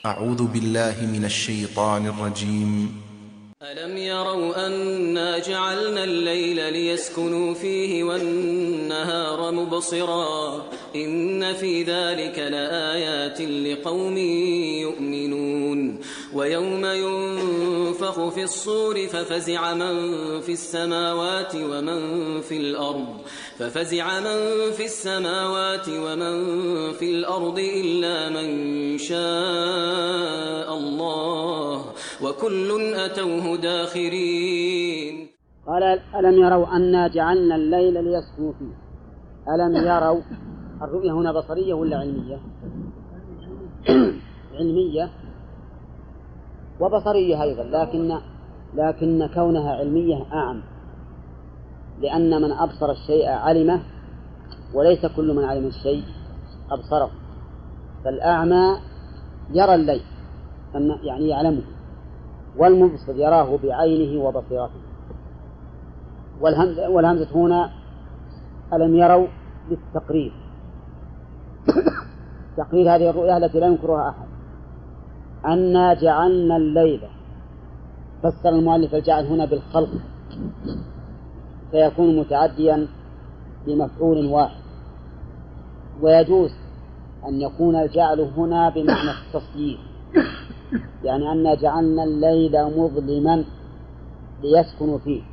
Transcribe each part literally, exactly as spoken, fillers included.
أعوذ بالله من الشيطان الرجيم. ألم يروا أنا جعلنا الليل ليسكنوا فيه والنهار مبصرا إن في ذلك لآيات لقوم يؤمنون ويوم ينفخ في الصور ففزع من في السماوات ومن في الأرض ففزع من في السماوات ومن في الأرض إلا من شاء الله وكل أتوه داخرين. قال ألم يروا أنا جعلنا الليل ليسكنوا فيه. ألم يروا، الرؤية هنا بصرية ولا علمية؟ علمية وبصرية أيضا، لكن لكن كونها علمية أعم، لأن من أبصر الشيء علمه، وليس كل من علم الشيء أبصره. فالأعمى يرى الليل يعني يعلمه، والمبصر يراه بعينه وبصيرته. والهمزة, والهمزة هنا ألم يروا للتقرير تقرير هذه الرؤية التي لا ينكرها أحد. أنا جعلنا الليل، فسر المؤلف الجعل هنا بالخلق، فيكون متعديا بمفعول واحد، ويجوز أن يكون الجعل هنا بمعنى التصدير، يعني أن جعلنا الليل مظلما ليسكنوا فيه.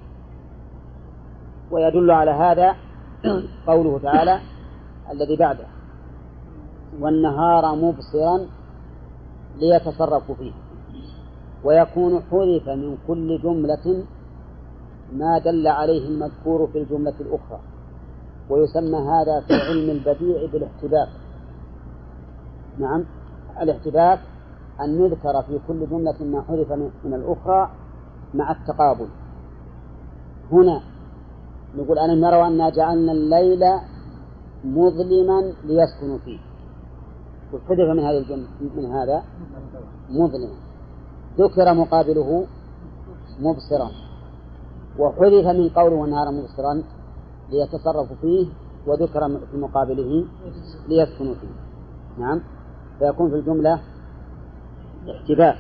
ويدل على هذا قوله تعالى الذي بعده والنهار مبصرا ليتصرفوا فيه. ويكون حذف من كل جملة ما دل عليه المذكور في الجملة الأخرى، ويسمى هذا في علم البديع بالاحتباك. نعم، الاحتباك أن يذكر في كل جملة ما حذف من الأخرى مع التقابل. هنا نقول ألم يروا أنا جعلنا الليل مظلما ليسكنوا فيه، وحذف من هذه الجملة من هذا مظلما، ذكر مقابله مبصرا، وحذف من قوله والنهار مبصرا ليتصرفوا فيه، وذكر في مقابله ليسكنوا فيه. نعم، فيكون في الجملة احتباك.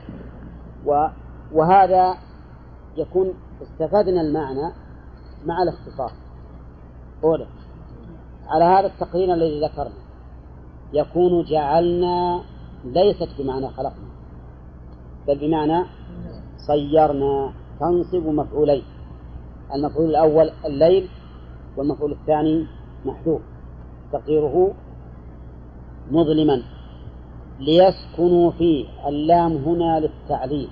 وهذا يكون استفدنا المعنى مع الاختصار. أولا على هذا التقرير الذي ذكرنا يكون جعلنا ليست بمعنى خلقنا، بل بمعنى صيرنا، تنصب مفعولين، المفعول الأول الليل، والمفعول الثاني محذوف تقديره مظلما ليسكنوا فيه. اللام هنا للتعليل،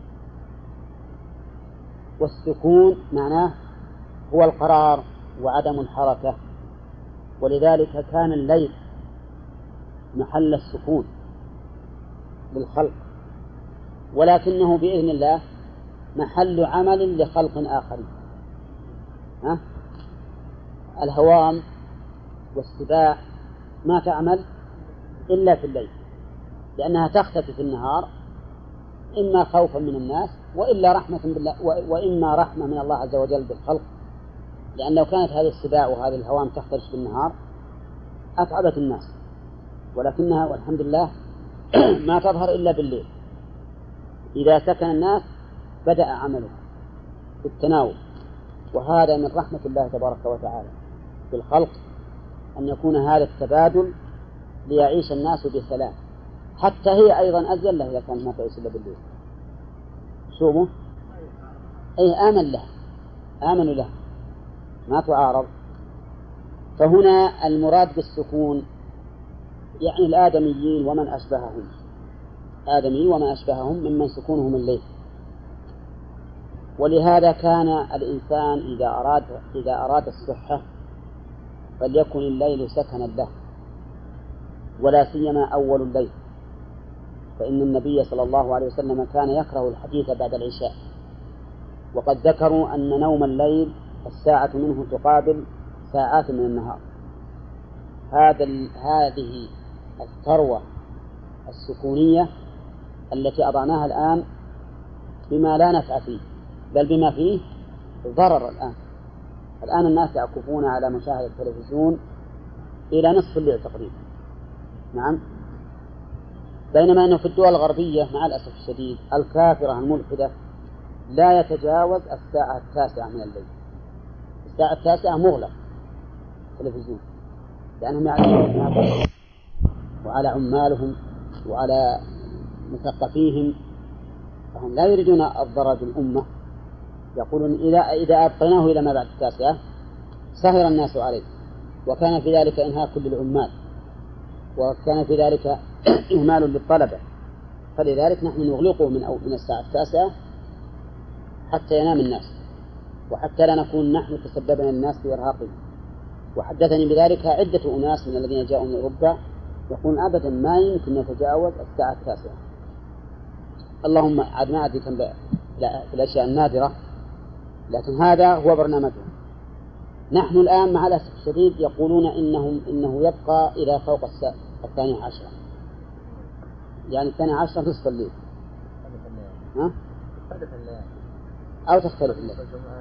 والسكون معناه هو القرار وعدم الحركة، ولذلك كان الليل محل السكون للخلق، ولكنه بإذن الله محل عمل لخلق آخرين. ها؟ الهوام والسباع ما تعمل إلا في الليل، لأنها تختفي في النهار، إما خوفا من الناس وإلا رحمة بالله، وإما رحمة من الله عز وجل بالخلق، لأن لو كانت هذه السباع وهذه الهوام تختفي في النهار أتعبت الناس، ولكنها والحمد لله ما تظهر إلا بالليل. إذا سكن الناس بدأ عمله في التناول، وهذا من رحمة الله تبارك وتعالى بالخلق، أن يكون هذا التبادل ليعيش الناس بسلام. حتى هي أيضا أزين له إذا كانت ما تعيش إلا بالليل. صومه أي آمن له، آمنوا له، ما تعارض. فهنا المراد بالسكون يعني الآدميين ومن أشبههم، آدمي وما أشبههم ممن سكونهم الليل. ولهذا كان الإنسان إذا أراد إذا أراد الصحة فليكن الليل سكنا له، ولا سيما أول الليل، فإن النبي صلى الله عليه وسلم كان يكره الحديث بعد العشاء، وقد ذكروا أن نوم الليل الساعة منه تقابل ساعات من النهار. هذا هذه الثروة السكونية التي أضعناها الآن بما لا نفع فيه، بل بما فيه ضرر. الآن الآن الناس يعكفون على مشاهدة التلفزيون إلى نصف الليل تقريبا. نعم، بينما أنه في الدول الغربية مع الأسف الشديد الكافرة الملحدة لا يتجاوز الساعة التاسعة من الليل. الساعة التاسعة مغلق التلفزيون، لأنهم يعلمون وعلى عمالهم وعلى مثقفيهم، فهم لا يريدون الضرر بالأمة. يقولون إذا إذا أبقيناه إلى ما بعد التاسعة سهر الناس عليه، وكان في ذلك إنهاك للعمال، وكان في ذلك إهمال للطلبة، فلذلك نحن نغلقه من أو من الساعة التاسعة حتى ينام الناس، وحتى لا نكون نحن تسببنا الناس في إرهاقهم. وحدثني بذلك عدة أناس من الذين جاءوا من أوروبا يقول أبدا ما يمكن يتجاوز الساعة التاسعة، اللهم عاد ما أدري كم في الأشياء النادرة، لكن هذا هو برنامجهم. نحن الآن مع الأسف الشديد يقولون إنهم إنه يبقى إلى فوق الساعة الثانية عشرة، يعني الثانية عشرة نصف الليل، ها؟ أو تختلف الليل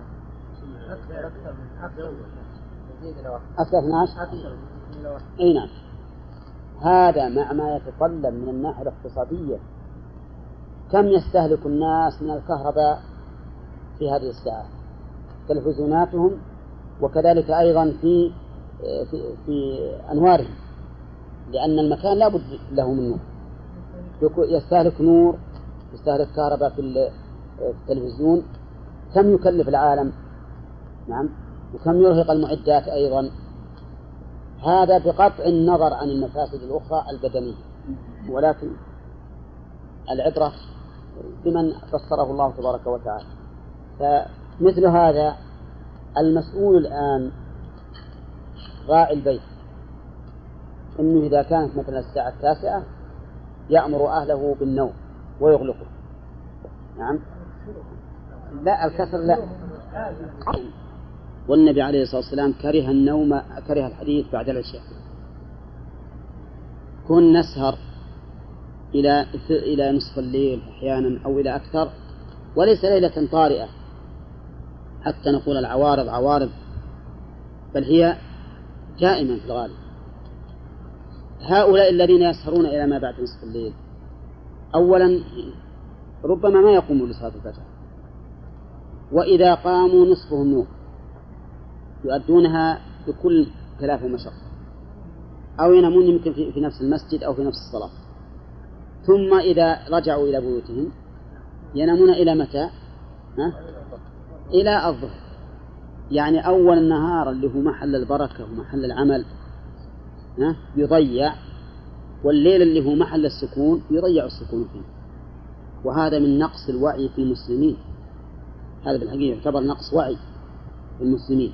أكثر من عشر. أي نعم، هذا مع ما يتطلب من الناحية الاقتصادية. كم يستهلك الناس من الكهرباء في هذه الساعة؟ تلفزيوناتهم، وكذلك أيضا في في, في أنوارهم، لأن المكان لا بد له من نور، يستهلك نور، يستهلك كهرباء في التلفزيون. كم يكلف العالم؟ نعم، وكم يرهق المعدات أيضا. هذا بقطع النظر عن المفاسد الأخرى البدنية، ولكن العبرة بمن فسره الله تبارك وتعالى. فمثل هذا المسؤول الآن راعي البيت، إنه إذا كانت مثلا الساعة التاسعة يأمر أهله بالنوم ويغلقه. نعم، لا الكسر لا. والنبي عليه الصلاة والسلام كره النوم، كره الحديث بعد العشاء. كن نسهر إلى إلى نصف الليل أحيانا أو إلى أكثر، وليس ليلة طارئة حتى نقول العوارض عوارض، بل هي دائما في الغالب. هؤلاء الذين يسهرون إلى ما بعد نصف الليل أولا ربما ما يقوموا لصلاة الفجر، وإذا قاموا نصفهم نوم يؤدونها بكل كلاف ومشقة، أو ينامون يمكن في نفس المسجد أو في نفس الصلاة. ثم إذا رجعوا إلى بيوتهم ينامون إلى متى؟ ها؟ إلى الظهر. يعني أول النهار اللي هو محل البركة ومحل العمل ها؟ يضيع، والليل اللي هو محل السكون يضيع السكون فيه. وهذا من نقص الوعي في المسلمين، هذا بالحقيقة يعتبر نقص وعي في المسلمين.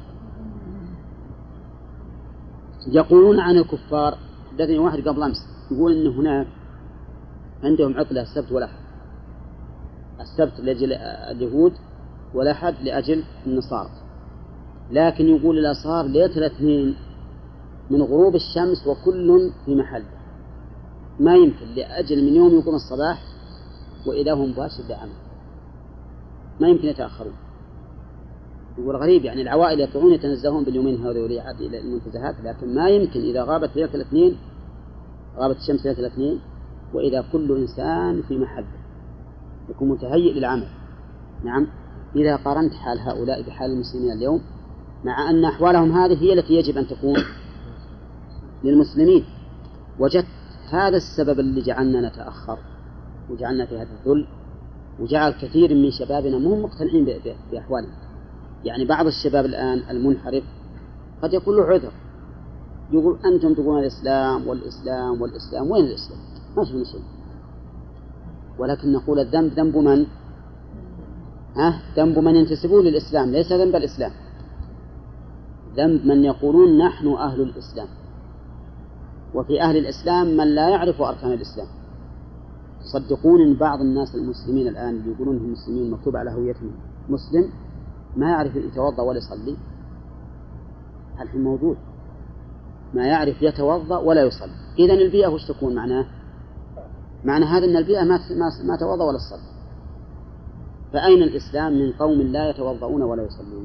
يقولون عن الكفار، حدثني واحد قبل أمس يقول إن هناك عندهم عطلة السبت والأحد، السبت لأجل اليهود والأحد لأجل النصارى، لكن يقول إذا صار ليلة الاثنين من غروب الشمس وكل في محل ما يمكن لأجل من يوم يقوم الصباح وإذا هم مباشر لعمل، ما يمكن يتأخرون. يقول غريب، يعني العوائل يطلعون يتنزهون باليومين هذول يعد إلى المنتزهات، لكن ما يمكن إذا غابت ليلة الاثنين، غابت الشمس ليلة الاثنين وإذا كل إنسان في محل يكون متهيئ للعمل. نعم، إذا قارنت حال هؤلاء بحال المسلمين اليوم، مع أن أحوالهم هذه هي التي يجب أن تكون للمسلمين، وجدت هذا السبب اللي جعلنا نتأخر وجعلنا في هذا الذل، وجعل كثير من شبابنا مهم مقتنعين بأحوالهم. يعني بعض الشباب الآن المنحرف قد يكون له عذر، يقول أنتم تقولون الإسلام والإسلام والإسلام، وين الإسلام؟ ما شفنا شيء. ولكن نقول الذنب ذنب من؟ ها؟ ذنب من ينتسبون للإسلام، ليس ذنب الإسلام. ذنب من يقولون نحن أهل الإسلام، وفي أهل الإسلام من لا يعرف أركان الإسلام. صدقون إن بعض الناس المسلمين الآن اللي يقولون هم مسلمين مكتوب على هويتهم مسلم ما يعرف يتوضأ ولا يصلي. الحين موجود ما يعرف يتوضأ ولا يصلي. إذن البيئة وش تكون معناه؟ معنى هذا أن البيئة ما ما توضأ ولا تصلي. فأين الإسلام من قوم لا يتوضؤون ولا يصلون؟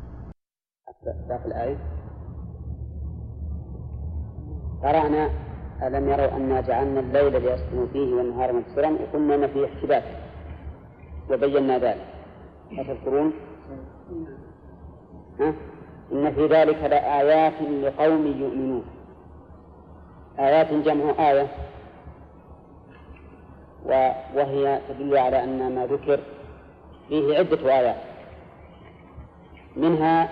في الآية قرأنا ألم يروا أنا جعلنا الليل ليسكنوا فيه والنهار مبصرا وقلنا أن فيه احتباس وبينا ذلك. أتذكرون؟ ها؟ إن في ذلك لآيات لقوم يؤمنون. آيات جمع آية، وهي تدل على أن ما ذكر فيه عدة آيات، منها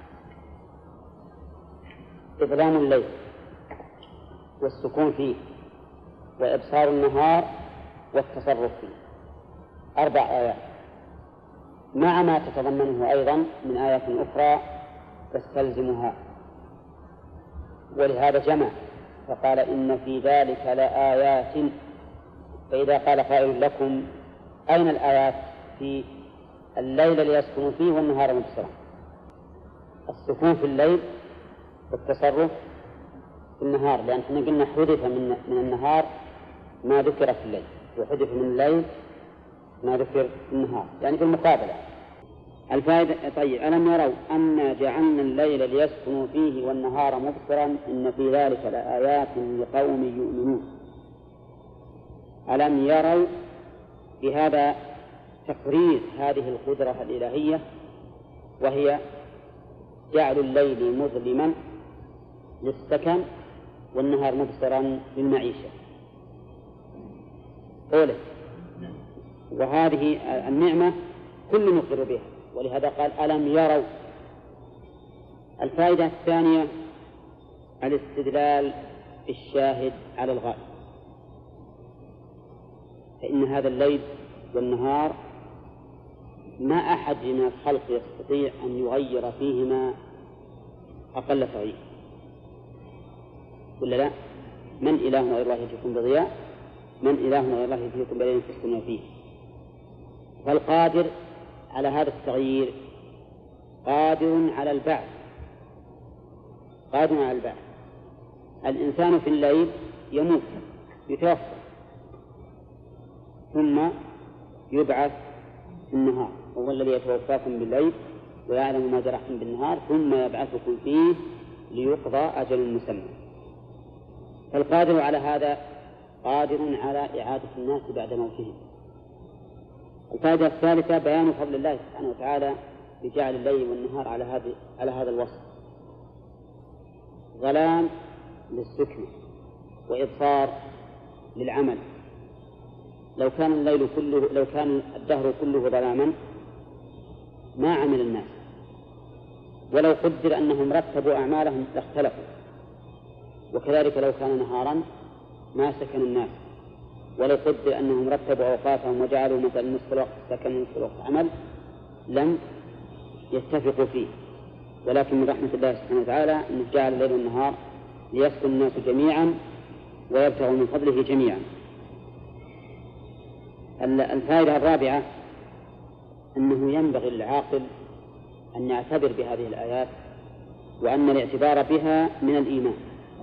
إظلام الليل والسكون فيه وإبصار النهار والتصرف فيه، أربع آيات، مع ما تتضمنه أيضا من آيات أخرى تستلزمها. ولهذا جمع فقال إن في ذلك لآيات. فإذا قال قائل لكم أين الآيات في الليل ليسكنوا فيه والنهار مبصرا؟ السكون في الليل والتصرف في النهار، لأن احنا قلنا حذف من من النهار ما ذكر في الليل، وحذف من الليل ما ذكر في النهار، يعني في المقابلة. الفائدة طيب ألم يروا أنا جعلنا الليل ليسكنوا فيه والنهار مبصرا إن في ذلك لآيات لقوم يؤمنون. ألم يروا بهذا تقرير هذه القدرة الإلهية، وهي جعل الليل مظلما للسكن والنهار مبصرا للمعيشة. قوله وهذه النعمة كل مقر بها، ولهذا قال ألم يروا. الفائدة الثانية الاستدلال بالشاهد على الغائب، فإن هذا الليل والنهار ما أحد من الخلق يستطيع أن يغير فيهما أقل تغيير، ولا لا؟ من إله غير الله يأتيكم بضياء، من إله غير الله يأتيكم بليل تسكنون فيه. فالقادر على هذا التغيير قادر على البعث، قادر على البعث. الإنسان في الليل يموت يتوفى ثم يبعث في النهار، وهو الذي يتوفاكم بالليل ويعلم ما جرحتم بالنهار ثم يبعثكم فيه ليقضى أجل مسمى. فالقادر على هذا قادر على إعادة الناس بعد موتهم. الفائدة الثالثة بيان فضل الله سبحانه وتعالى بجعل الليل والنهار على هذا على هذا الوصف: ظلام للسكن وإبصار للعمل. لو كان الليل كله لو كان الدهر كله ظلاما ما عمل الناس، ولو قدر أنهم رتبوا أعمالهم لاختلفوا، وكذلك لو كان نهارا ما سكن الناس، ولو قدر أنهم رتبوا أوقاتهم وجعلوا مثلا نصف الوقت سكن ونصف الوقت عمل لم يتفقوا فيه. ولكن من رحمة الله سبحانه وتعالى أنه جعل الليل والنهار ليسكن الناس جميعا ويبتغوا من فضله جميعا. الفائدة الرابعة أنه ينبغي للعاقل أن يعتبر بهذه الآيات، وأن الاعتبار بها من الإيمان،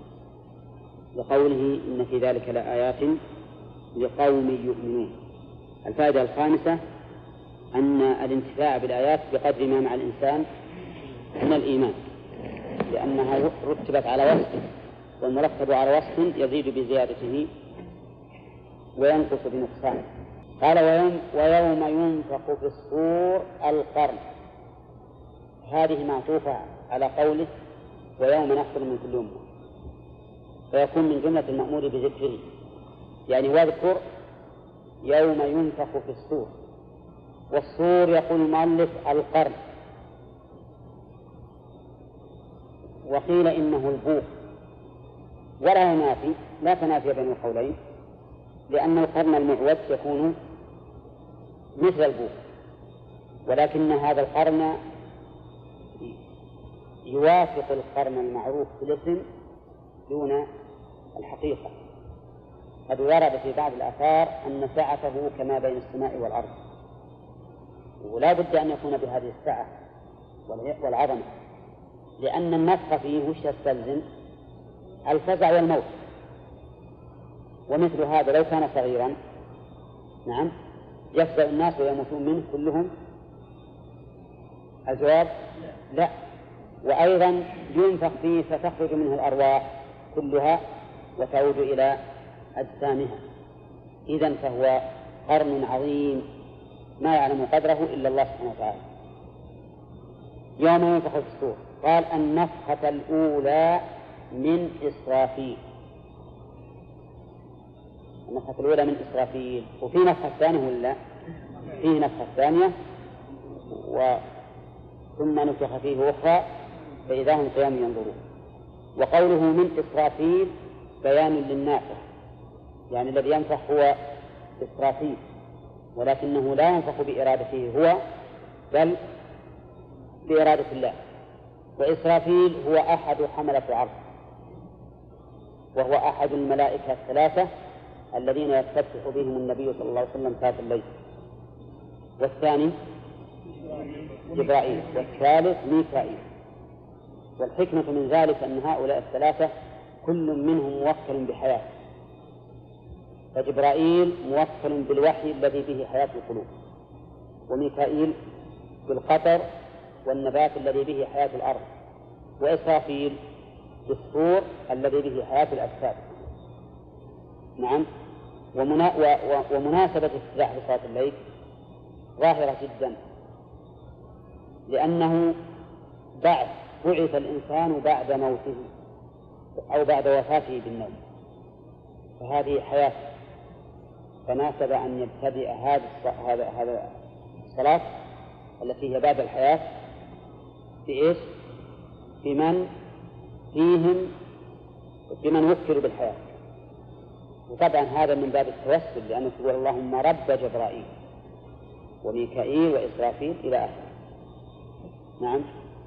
لقوله إن في ذلك لآيات لقوم يؤمنون. الفائدة الخامسة أن الانتفاع بالآيات بقدر ما مع الإنسان من الإيمان، لأنها رتبت على وصف، والمرتب على وصف يزيد بزيادته وينقص بنقصانه. قال ويوم, ويوم ينفخ في الصور القرن، هذه معطوفة على قوله ويوم نحشر من كل أمة، فيكون من جملة المأمور بذكره، يعني واذكر يوم ينفخ في الصور. والصور يقول المؤلف القرن، وقيل إنه البوق، ولا ينافي لا تنافي بين القولين، لأن القرن المعوج يكون مثل البوق، ولكن هذا القرن يوافق القرن المعروف في الاسم دون الحقيقة. قد ورد في بعض الآثار أن سعته كما بين السماء والأرض، ولا بد أن يكون بهذه السعة والعظمة، لأن النفخ فيه وش يستلزم؟ الفزع والموت. ومثل هذا لو كان صغيرا نعم يفزع الناس ويموتون منه كلهم. الجواب لا. وأيضا ينفخ فيه فتخرج منه الأرواح كلها وتعود إلى أجسامها. إذن فهو قرن عظيم ما يعلم قدره إلا الله سبحانه وتعالى. يوم ينفخ في الصور قال النفخة الأولى من إسرافيل. النفخة الأولى من إسرافيل، وفي نفخة ثانية ولا فيه نفخة ثانية و ثم نفخ فيه أخرى فإذا هم قيام ينظرون. وقوله من إسرافيل بيان للنافخ، يعني الذي ينفخ هو إسرافيل، ولكنه لا ينفخ بإرادته هو بل بإرادة الله. وإسرافيل هو أحد حملة عرش، وهو أحد الملائكة الثلاثة الذين يستفتح بهم النبي صلى الله عليه وسلم ذات الليل. والثاني جبرائيل، والثالث ميكائيل. والحكمة من ذلك أن هؤلاء الثلاثة كل منهم موكل بحياة، فجبرائيل موكل بالوحي الذي به حياة القلوب، وميكائيل بالقطر والنبات الذي به حياة الأرض، وإسرافيل بالصور الذي به حياة الأجساد. نعم. ومنا... و... و... ومناسبة افتتاح صلاة الليل ظاهرة جدا، لأنه بعد بعث الإنسان بعد موته أو بعد وفاته بالنوم، فهذه حياة، فناسب أن يبتدئ هذا هذا الصلاة التي هي بعد الحياة بإيش؟ بمن فيهم بمن وكلوا بالحياة. وطبعا هذا من باب التوسل، لأنه تقول اللهم رب جبرائيل وميكائيل وإسرافيل إلى آخره. نعم.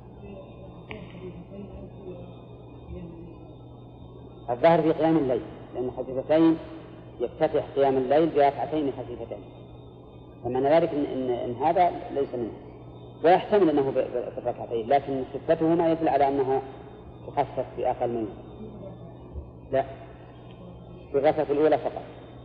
الظاهر في قيام الليل، لأن خفيفتين يفتتح قيام الليل بركعتين خفيفتين، فمعنى ذلك إن, إن, إن هذا ليس منه، ويحتمل أنه في الركعتين، لكن خفتهما يدل على أنها تخفف بأقل منه. لا، في الركعة الأولى فقط.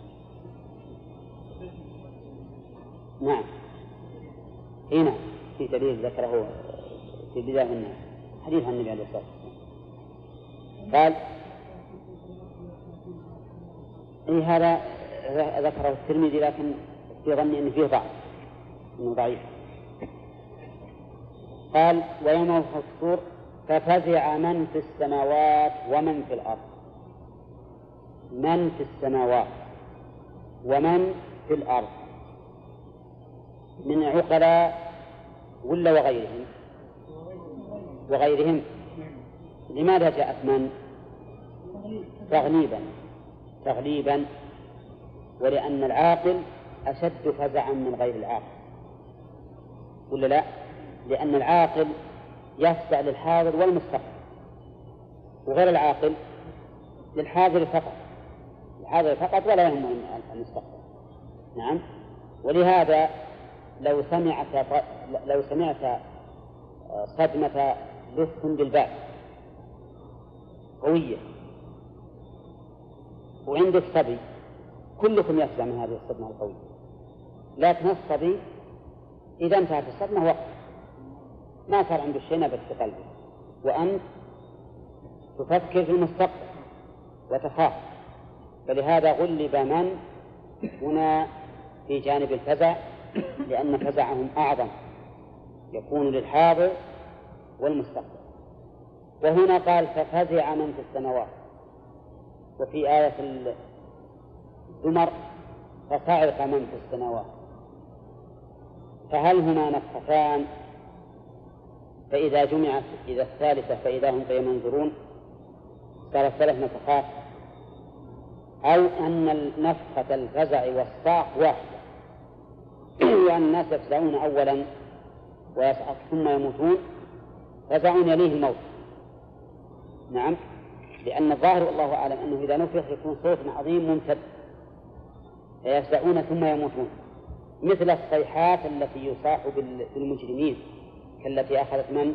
نعم. هنا في دليل ذكره في بداية الناس حديث عن النبي عليه الصلاة والسلام قال إيه هذا ذكره الترمذي، لكن في ظني أن فيه ضعف، إنه ضعيف. قال ويوم ينفخ في الصور ففزع من في السماوات ومن في الأرض. من في السماوات ومن في الأرض من عقلاء ولا وغيرهم؟ وغيرهم. لماذا جاءت من؟ تغليبا تغليبا ولأن العاقل أشد فزعا من غير العاقل، ولا لا؟ لأن العاقل يفزع للحاضر والمستقبل، وغير العاقل للحاضر فقط، الحاضر فقط ولا يهمه المستقبل. نعم. ولهذا لو سمعت لو سمعت صدمة لص بالباب قوية وعندك صبي، كلكم يفزع من هذه الصدمة القوية، لكن الصبي إذا انتهت الصدمة وقت ما صار عنده شيء نبت في قلبه، وأنت تفكر في المستقبل وتخاف. فلهذا غلب من هنا في جانب الفزع، لأن فزعهم أعظم يكون للحاضر والمستقبل. وهنا قال ففزع من في السماوات، وفي آية الزمر فصعق من في السماوات. فهل هما نفختان؟ فإذا جمعت إذا الثالثة فإذا هم قيام ينظرون صارت ثلاث نفخات، أو أن نفخة الفزع والصعق واحدة، وأن الناس يفزعون أولا ويصعق ثم يموتون، فزع يليه الموت. نعم. لأن الظاهر والله أعلم أنه إذا نفخ يكون صوت عظيم ممتد، فيفزعون ثم يموتون، مثل الصيحات التي يصاح بالمجرمين كالتي أخذت من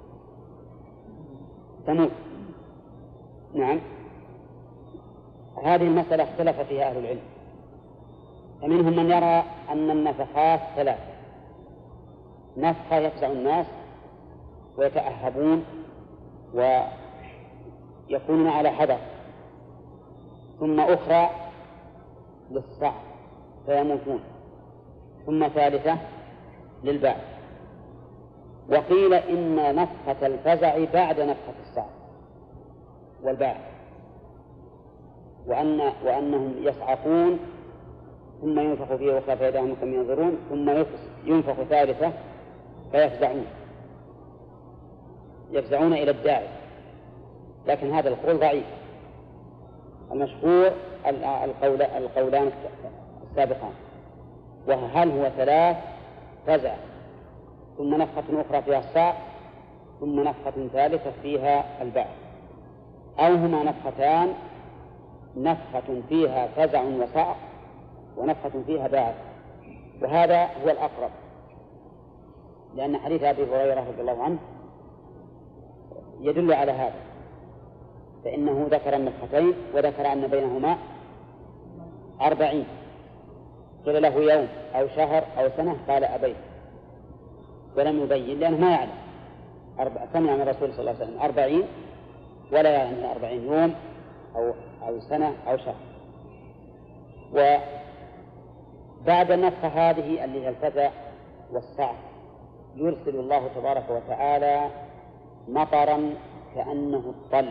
ثمود. نعم. هذه المسألة اختلف فيها أهل العلم، فمنهم من يرى أن النفخات ثلاث: نفخة يفزع الناس ويتأهبون ويكونون على حذر، ثم أخرى للصعق فيموتون، ثم ثالثة للبعث. وقيل إن نفخة الفزع بعد نفخة الصعق والبعث، وأن وأنهم يصعقون ثم ينفخ فيه أخرى فإذا هم ينظرون، ثم ينفخ ثالثة فيفزعون يفزعون إلى الداعي. لكن هذا القول ضعيف. المشهور القول القولان السابقان، وهل هو ثلاث فزع ثم نفخة أخرى فيها الصعق ثم نفخة ثالثة فيها البعث، أو هما نفختان، نفخة فيها فزع وصعق ونفخة فيها بعث. وهذا هو الأقرب، لأن حديث أبي هريرة رضي الله عنه يدل على هذا، فإنه ذكر النفختين وذكر أن بينهما أربعين. قيل له يوم أو شهر أو سنة قال أبيت، ولم يبين لأنه ما يعلم. أربع سمع من الرسول صلى الله عليه وسلم أربعين ولا يعني أربعين يوم أو أو سنة أو شهر. وبعد النفخة هذه اللي هي الفزع والصعق يرسل الله تبارك وتعالى مطرا كأنه الطل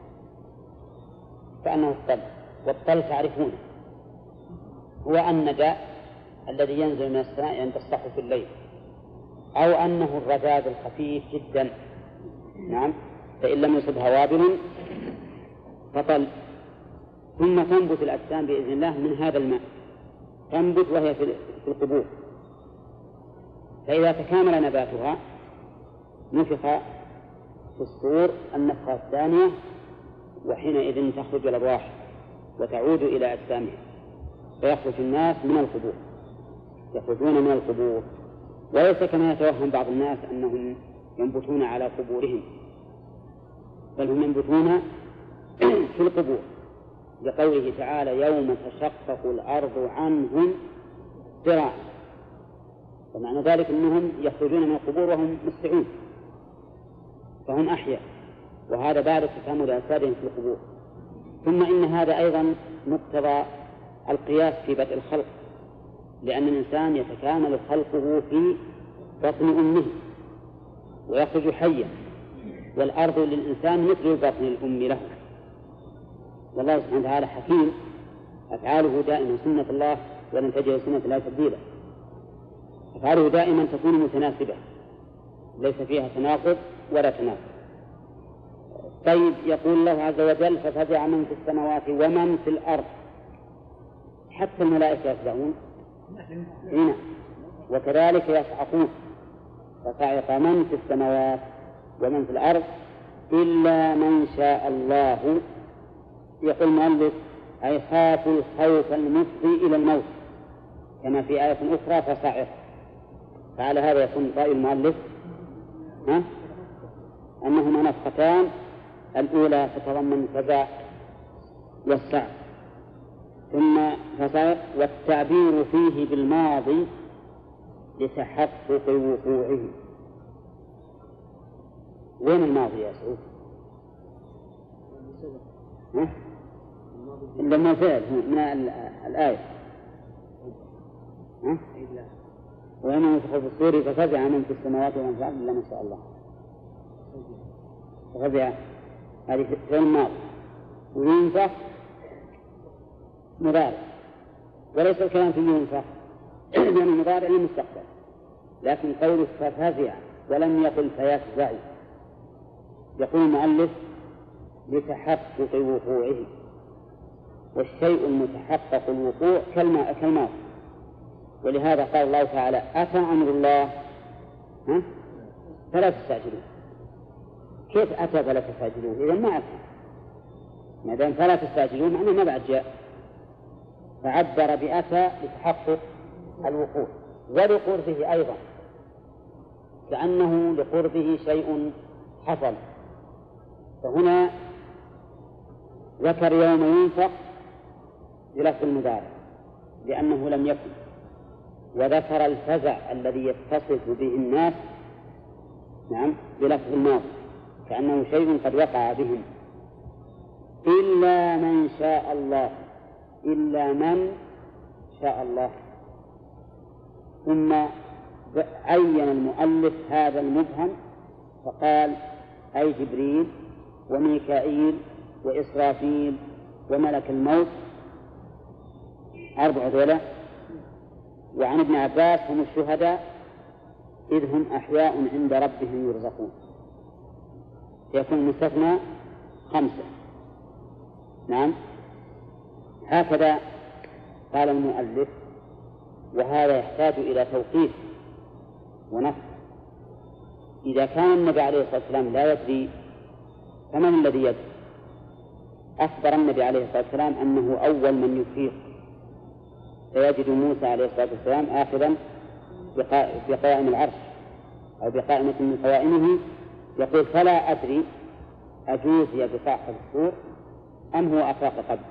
كأنه الطل والطل تعرفونه هو الندى الذي ينزل من السماء عند السحب في الليل، أو أنه الرذاذ الخفيف جدا، نعم، فإن لم يصبها وابل فطل. ثم تنبت الأجسام بإذن الله من هذا الماء، تنبت وهي في القبور، فإذا تكامل نباتها نفخ في الصور النفخة الثانية، وحينئذ تخرج الأرواح وتعود إلى أجسامها، فيخرج الناس من القبور، يخرجون من القبور، وليس كما يتوهم بعض الناس أنهم ينبتون على قبورهم، بل هم ينبتون في القبور، لقوله تعالى يوم تشقق الأرض عنهم ذراعا، ومعنى ذلك أنهم يخرجون من القبور وهم مسعون، فهم أحياء، وهذا بعد تكامل أجسادهم في القبور. ثم إن هذا أيضا مقتضى القياس في بدء الخلق، لأن الإنسان يتكامل خلقه في بطن أمه ويخرج حيا، والأرض للإنسان مثل بطن الأم له. والله سبحانه وتعالى حكيم، أفعاله دائما سنة الله ولن تجد سنة الله تبديلا. أفعاله دائما تكون متناسبة ليس فيها تناقض ولا تناقض. طيب، يقول الله عز وجل ففزع من في السماوات ومن في الأرض، حتى الملائكة يفزعون هنا، وكذلك يصعقون، فصعق من في السماوات ومن في الأرض إلا من شاء الله. يقول المؤلف أي خافوا الخوف المفضي إلى الموت، كما في آية أخرى فصعق. فعلى هذا يكون رأي المؤلف ها؟ أنهما نفختان، الأولى تتضمن الفزع والصعق ثم فصعق، والتعبير فيه بالماضي لتحقق وقوعه. وين الماضي يا سعود؟ ها؟ لما فعل من الآية ها؟ وإنه ينفخ في الصور ففزع من في السماوات ومن في الأرض إلا ما شاء الله. ففزع هذه في الماضي، وينفخ مضارع، وليس الكلام فيه ينفخ لأنه مضارع للمستقبل، لكن قوله ففزع ولم يقل فيفزع. يقول المؤلف لتحقق وقوعه، والشيء المتحقق الوقوع كالماضي، ولهذا قال الله تعالى أتى أمر الله ها؟ فلا تستعجلون. كيف أتى فلا تستعجلون؟ إذا ما أتى، ما دام فلا تستعجلون معناه ما بعد جاء، فعبر بأتى لتحقق الوقوع، ولقربه أيضا، كأنه لقربه شيء حصل. فهنا ذكر يوم ينفخ بلفظ المضارع لأنه لم يكن، وذكر الفزع الذي يتصف به الناس نعم بلفظ الماضي كأنه شيء قد وقع بهم. إلا من شاء الله، إلا من شاء الله. ثم عين المؤلف هذا المبهم فقال أي جبريل وميكائيل وإسرافيل وملك الموت، أربعة ذولا. وعن ابن عباس هم الشهداء إذ هم أحياء عند ربهم يرزقون، يكون مستثنى خمسة. نعم، هكذا قال المؤلف، وهذا يحتاج إلى توقيف ونفس. إذا كان النبي عليه الصلاة والسلام لا يدري فمن الذي يدري؟ أخبر النبي عليه الصلاة والسلام أنه أول من يفيق، فيجد موسى عليه الصلاة والسلام آخذا بقائم العرش أو بقائمة من قوائمه، يقول فلا أدري أجوزي بصاحب السور أم هو أفاق قبل.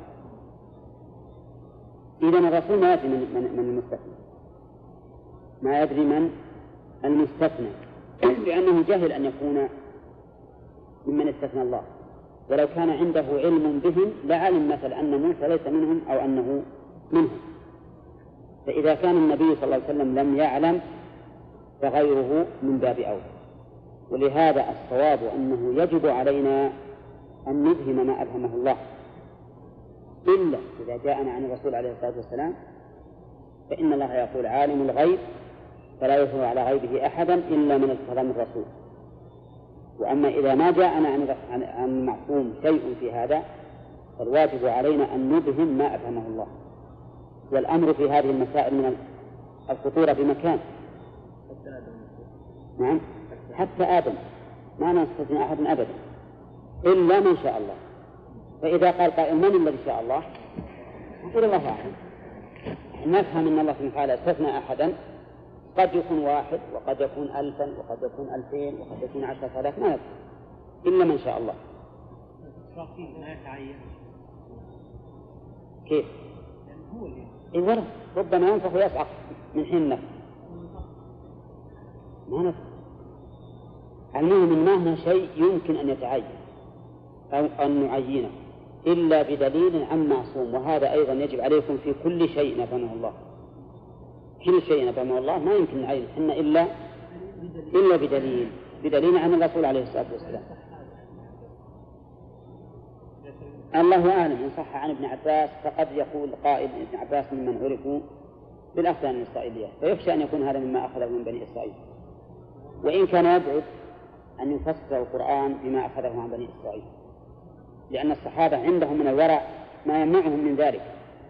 إذن الرسول ما يدري من, من, من المستثنى، ما يدري من المستثنى، لأنه جهل أن يكون ممن استثنى الله، ولو كان عنده علم بهم لعلم مثل أن موسى ليس منهم أو أنه منهم. فإذا كان النبي صلى الله عليه وسلم لم يعلم فغيره من باب أولى. ولهذا الصواب أنه يجب علينا أن نفهم ما أفهمه الله، إلا إذا جاءنا عن الرسول عليه الصلاة والسلام، فإن الله يقول عالم الغيب فلا يظهر على غيبه أحدا إلا من ارتضى من الرسول. وأما إذا ما جاءنا عن المعصوم شيء في هذا فالواجب علينا أن نفهم ما أفهمه الله. والأمر في هذه المسائل من الخطورة بمكان. نعم، حتى آدم ما نستثني أحد أبدا إلا من شاء الله. فإذا قال قائل من الذي شاء الله؟ نقول الله أعلم. نفهم أن الله سبحانه وتعالى استثنى أحدا، قد يكون واحد وقد يكون ألفا وقد يكون ألفين وقد يكون عشرة آلاف، ما يفهم إلا من شاء الله. كيف؟ إيه ورد ربما ينفخ ويصعق من حين نفخ، ما نفخ. المهم ما هنا شيء يمكن أن يتعين أو أن نعينه إلا بدليل عن معصوم. وهذا أيضا يجب عليكم في كل شيء نفهمه الله، كل شيء نفهمه الله ما يمكن نعين حنا إلا إلا بدليل بدليل عن الرسول عليه الصلاة والسلام. الله أعلم إن صح عن ابن عباس، فقد يقول قائل ابن عباس ممن عرفوا بالأخذ عن الإسرائيلية، فيخشى أن يكون هذا مما أخذه من بني إسرائيل، وإن كان يبعد أن يفسر القرآن بما أخذه عن بني إسرائيل، لأن الصحابة عندهم من الورع ما يمنعهم من ذلك.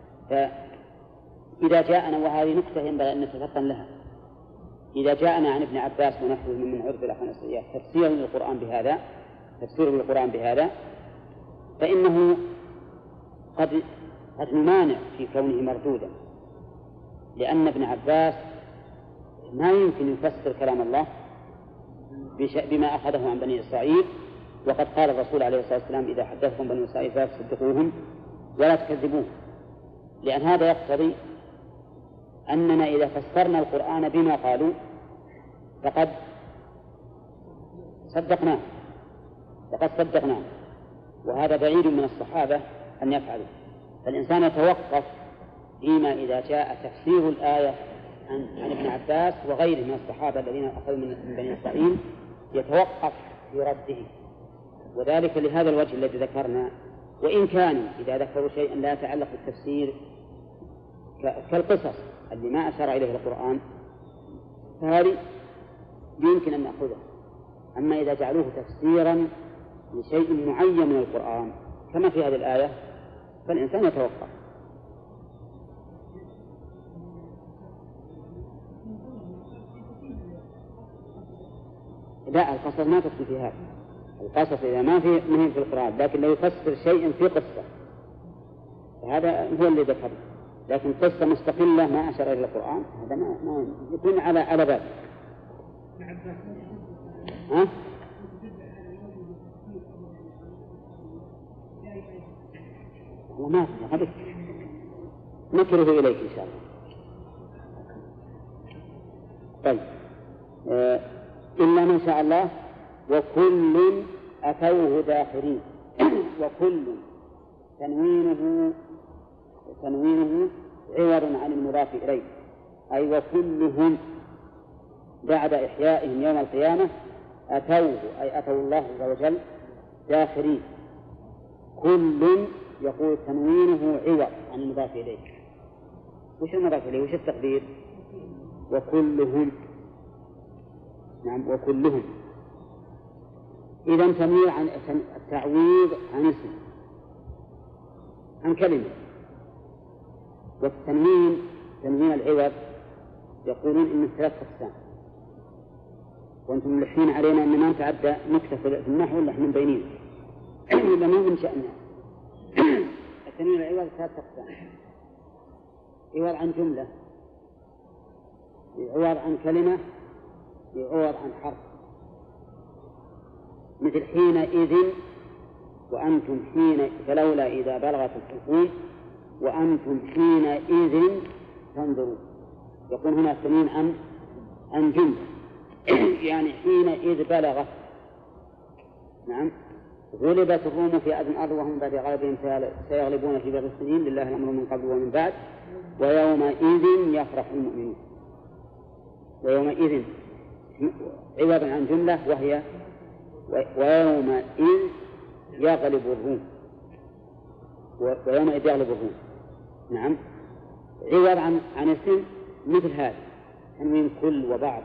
فإذا جاءنا، وهذه نقطة ينبغي أن نتفطن لها، إذا جاءنا عن ابن عباس ونحن ممن عرف بالأخذ عن الإسرائيلية تفسير للقرآن بهذا تفسير للقرآن بهذا فإنه قد قد نمانع في كونه مردودا، لأن ابن عباس ما يمكن يفسر كلام الله بما أخذه عن بني إسرائيل. وقد قال الرسول عليه الصلاة والسلام إذا حدثكم بني إسرائيل فلا تصدقوهم ولا تكذبوهم، لأن هذا يقتضي أننا إذا فسرنا القرآن بما قالوا فقد صدقناه فقد صدقناه وهذا بعيد من الصحابة أن يفعلوا. فالإنسان يتوقف فيما إذا جاء تفسير الآية عن, عن ابن عباس وغيره من الصحابة الذين أخذوا من بني إسرائيل، يتوقف في رده، وذلك لهذا الوجه الذي ذكرنا. وإن كانوا إذا ذكروا شيئا لا يتعلق بالتفسير كالقصص اللي ما أشار إليه القرآن فهذه يمكن أن نأخذه. أما إذا جعلوه تفسيرا لشيء معين من القرآن كما في هذه الآية فالإنسان يتوقف. لا، القصص ما تدخل في هذا. القصص إذا ما في مهم في القرآن لكن لو يفسر شيء في قصة هذا هو اللي ذكره، لكن قصة مستقلة ما أشار إلى القرآن هذا ما, ما يكون على على باب. ها؟ والله ما في هذا نكره إليك إن شاء الله. طيب آه إلا من شاء الله وكل أتوه داخرين وكل تنوينه تنوينه عوض عن المضاف إليه، أي وكلهم بعد إحيائهم يوم القيامة أتوه، أي أتوا الله عز وجل داخرين. كل يقول تنوينه عوض عن المضاف إليه. وش المضاف إليه؟ وش التقدير؟ وكلهم. نعم وكلهم. إذا تنوين عن التعويض عن اسم، عن كلمة. والتنوين تنوين العوض يقولون إنه ثلاث أقسام، وأنتم ملحين علينا أن ما نتعدى نكتة في النحو ولا احنا مبينين ولا ما من شأننا. التنوين العوض ثلاث أقسام: عوض عن جملة، عوض عن كلمة، عوض عن حرف. مثل حينئذ وأنتم حين فلولا إذا بلغت الحلقوم وأنتم حينئذ تنظرون. يكون هنا التنوين عن عن جملة يعني حينئذ بلغت. نعم غلبت الروم في أدنى الأرض وهم بعد غلبهم سيغلبون في بضع السنين لله الأمر من قبل ومن بعد ويومئذ يفرح المؤمنون. ويومئذ عوضا عن جملة وهي ويومئذ يغلب الروم، ويومئذ يغلب الروم. نعم عوض عن عن اسم مثل هذا تنوين كل وبعض،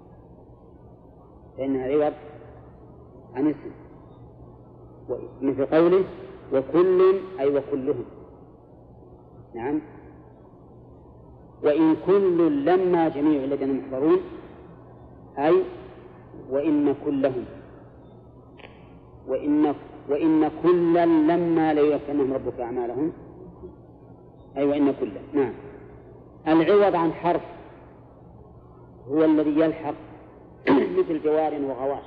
فإنها عوض عن اسم، مثل قوله وكل أي وكلهم. نعم وإن كل لما جميع الذين محضرون أي وإن كلهم، وإن وإن كلا لما ليوفنهم ربك أعمالهم أي وإن كلا. نعم العوض عن حرف هو الذي يلحق مثل جوار وغواش.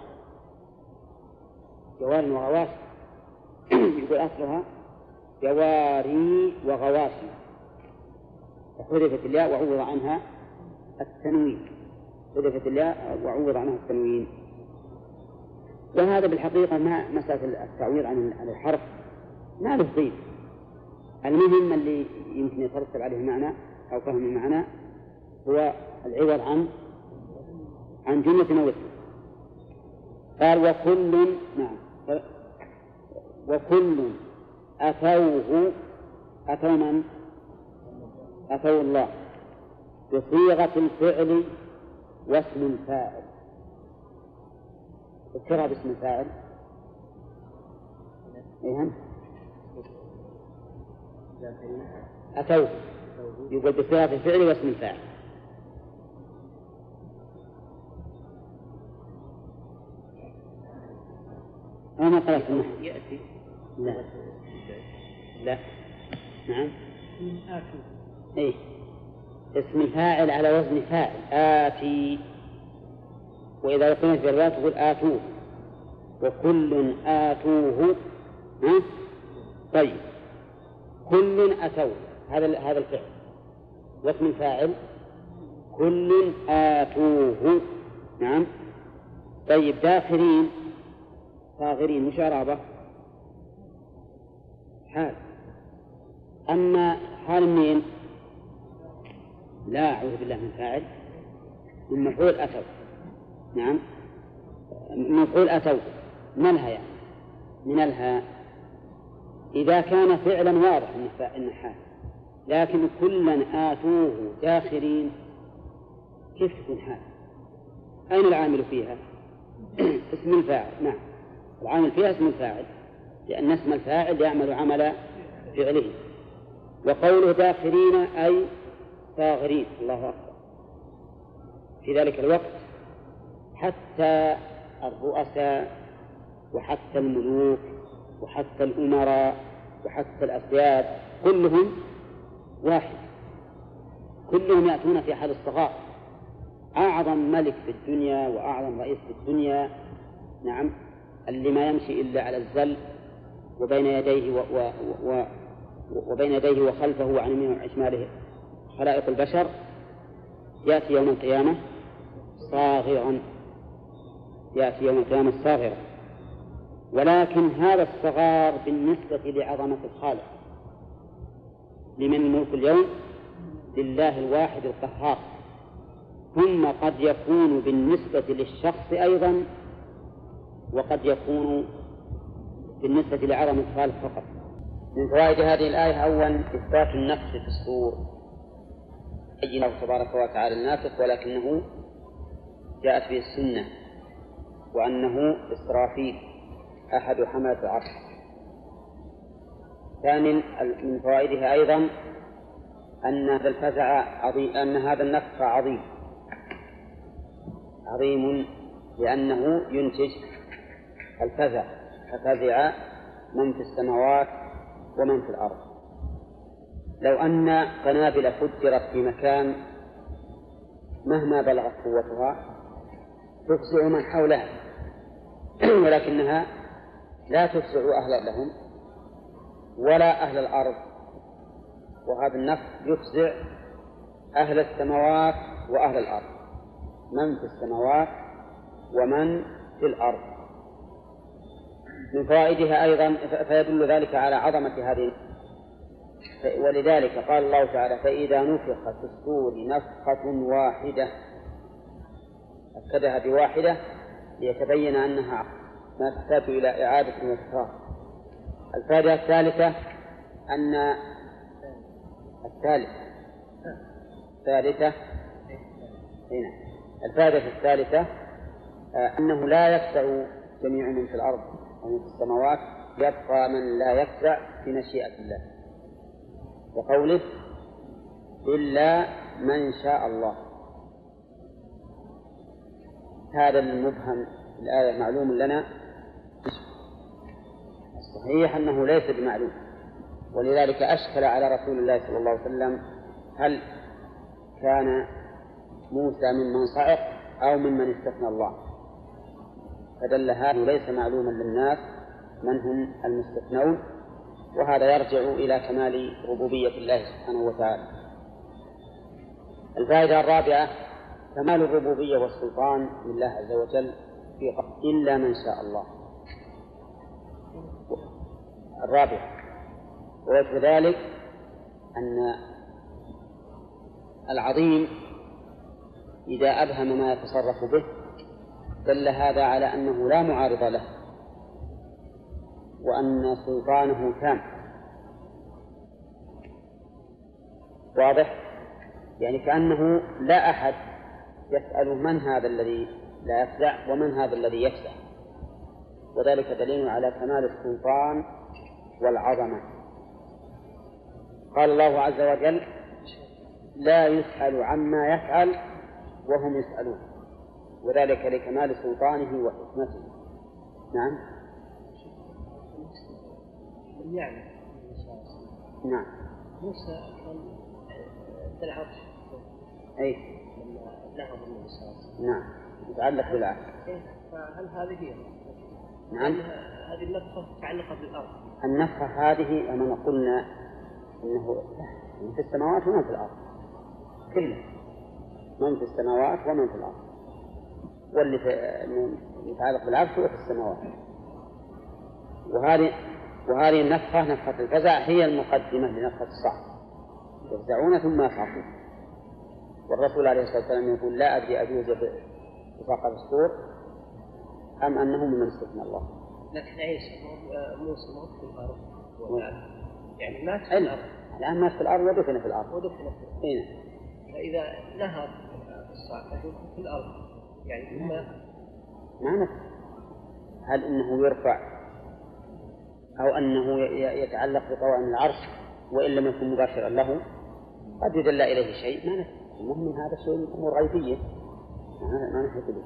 جوار وغواش يقول أصلها جواري وغواشي، حذفت الياء وعوض عنها التنوين، حذفت الياء وعوض عنها التنوين. وهذا بالحقيقة ما مسألة التعويض عن الحرف ما له ضيف. المهم اللي يمكن يترتب عليه معنى أو فهم المعنى هو العوض عن عن جملة أو اسم. قال وكل نعم وكل أتوه أتوا من؟ أتوا الله بصيغة الفعل واسم الفاعل. اذكرها باسم الفاعل. إيهم أتوه يقول بصيغة الفعل واسم الفاعل. أنا قرأت النحو يأتي لا لا نعم إيه اسم فاعل على وزن فاعل آتي، وإذا قلنا في الروايات تقول آتوه وكل آتوه. ها طيب كل أتوه هذا هذا الفعل واسم الفاعل كل آتوه. نعم طيب داخرين صاغرين مش عرابة حال. أما حال مين؟ لا أعوذ بالله من فاعل من مفعول أتوا. نعم مفعول أتوا منها يعني من الها إذا كان فعلا واضح إن حال، لكن كلا آتوه داخرين كيف تكون حال؟ أين العامل فيها؟ اسم الفاعل. نعم العامل فيها اسم الفاعل لأن اسم الفاعل يعمل عمل فعله. وقوله داخرين أي صاغرين. الله أكبر. في ذلك الوقت حتى الرؤساء وحتى الملوك وحتى الأمراء وحتى الأسياد كلهم واحد، كلهم يأتون في حال الصغار. أعظم ملك في الدنيا وأعظم رئيس في الدنيا نعم اللي ما يمشي إلا على الزل وبين يديه و و و وبين يديه وخلفه وعن يمينه وشماله خلائق البشر يأتي يوم القيامة صاغرا، يأتي يوم القيامة صاغرا. ولكن هذا الصغار بالنسبة لعظمة الخالق لمن الملك اليوم لله الواحد القهار. ثم قد يكون بالنسبة للشخص أيضا، وقد يكون بالنسبة لعظم الخالق فقط. من فوائد هذه الآية أولا إثبات النفخ في الصور، أي الله تبارك وتعالى النافخ، ولكنه جاءت به السنة، وأنه إسرافيل أحد حملة العرش. ثانيا من فوائدها أيضا أن هذا الفزع عظيم، أن هذا النفخ عظيم عظيم لأنه ينتج الفزع، ففزع من في السماوات ومن في الأرض. لو أن قنابل فجرت في مكان مهما بلغت قوتها تفزع من حولها، ولكنها لا تفزع أهل لهم ولا أهل الأرض، وهذا النفخ يفزع أهل السماوات وأهل الأرض، من في السماوات ومن في الأرض. من فوائدها أيضا فيدل ذلك على عظمة هذه، ولذلك قال الله تعالى: فإذا نفخ في الصور نفخة واحدة، أكدها بواحدة ليتبين أنها ما تحتاج إلى إعادة وتكرار. الفائدة الثالثة أن الثالثة الثالثة هنا الفائدة الثالثة أنه لا يفزع جميع من في الأرض ومن في السماوات، يبقى من لا يفزع في مشيئة الله، وقوله: إلا من شاء الله. هذا المبهم الآية معلوم لنا، الصحيح أنه ليس بمعلوم، ولذلك أشكل على رسول الله صلى الله عليه وسلم هل كان موسى ممن صعق أو ممن استثنى الله، فدل هذا ليس معلوما للناس من هم المستثنون، وهذا يرجع إلى كمال ربوبية الله سبحانه وتعالى. الفائدة الرابعة كمال الربوبية والسلطان لله عز وجل في إلا من شاء الله. الرابع ووجه ذلك أن العظيم إذا أبهم ما يتصرف به دل هذا على أنه لا معارض له، وأن سلطانه تام. واضح؟ يعني كأنه لا أحد يسأل من هذا الذي لا يفزع ومن هذا الذي يفزع، وذلك دليل على كمال السلطان والعظمة. قال الله عز وجل: لا يسأل عما يفعل وهم يسألون، وذلك لكمال سلطانه وحكمته. نعم. يعني نعم. موسى كان في العرش. أي. نعم النبي صلى الله عليه وسلم. نعم. يتعلق بالعرش. فهل هذه هي؟ نعم. هذه النفخة متعلقة بالأرض. النفخة هذه أما قلنا إنه من في السماوات ومن في الأرض، كله من في السماوات ومن في الأرض، واللي يتعلق بالعرش هو في السماوات. وهذه وهذه النفخة نفخة الفزع هي المقدمة لنفخة الصعق، يفزعون ثم يصعقون. والرسول عليه الصلاة والسلام يقول: لا أدري أجوز بفاقة الصور أم أنه ممن استثنى الله. لكن عيسى موسى ما في الأرض، يعني مات في الأرض الآن مات في الأرض ودفن في الأرض ودفن في الأرض. إيه؟ فإذا نهض الصعق في الأرض يعني ثم ما نفس، هل إنه يرفع أو أنه يتعلق بقوائم العرش وإن لم يكن مباشرا له قد يدل إليه شيء، ما نفس. المهم من هذا الشيء أمور غيبية ما نحيط به.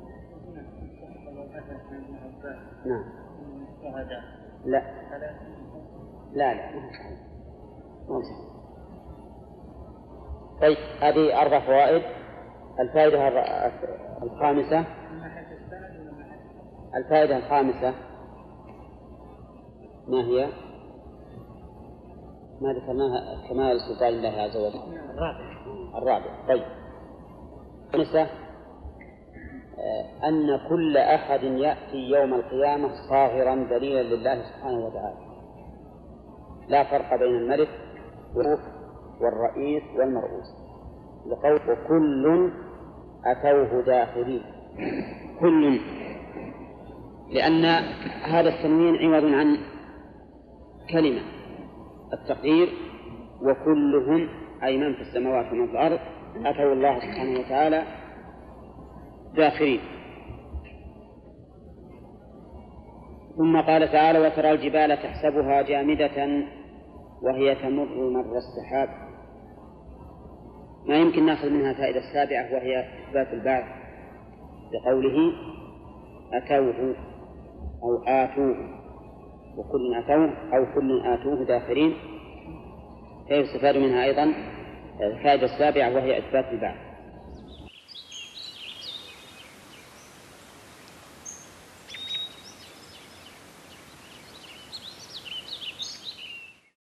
نعم. لا لا لا ما صحيح. طيب هذه أربع فوائد. الفائدة الخامسة الفائدة الخامسة ما هي؟ ما ذكرناها كمال سلطان الله عز وجل. الرابع الرابع طيب. الخامسة أن كل أحد يأتي يوم القيامة صاغرا دليلا لله سبحانه وتعالى، لا فرق بين الملك والرئيس والمرؤوس، لقول وكل أتوه داخلين. كل، لأن هذا التنوين عوض عن كلمة التقدير وكلهم أي من في السماوات ومن في الأرض أتوا الله سبحانه وتعالى داخلين. ثم قال تعالى وترى الجبال تحسبها جامدة وهي تمر مر السحاب. ما يمكن نأخذ منها فائدة السابعة وهي إثبات البعث بقوله أتوه أو آتوه، وكل أتوه أو كل آتوه داخلين، فيستفاد منها أيضا الفائدة السابعة وهي إثبات البعث.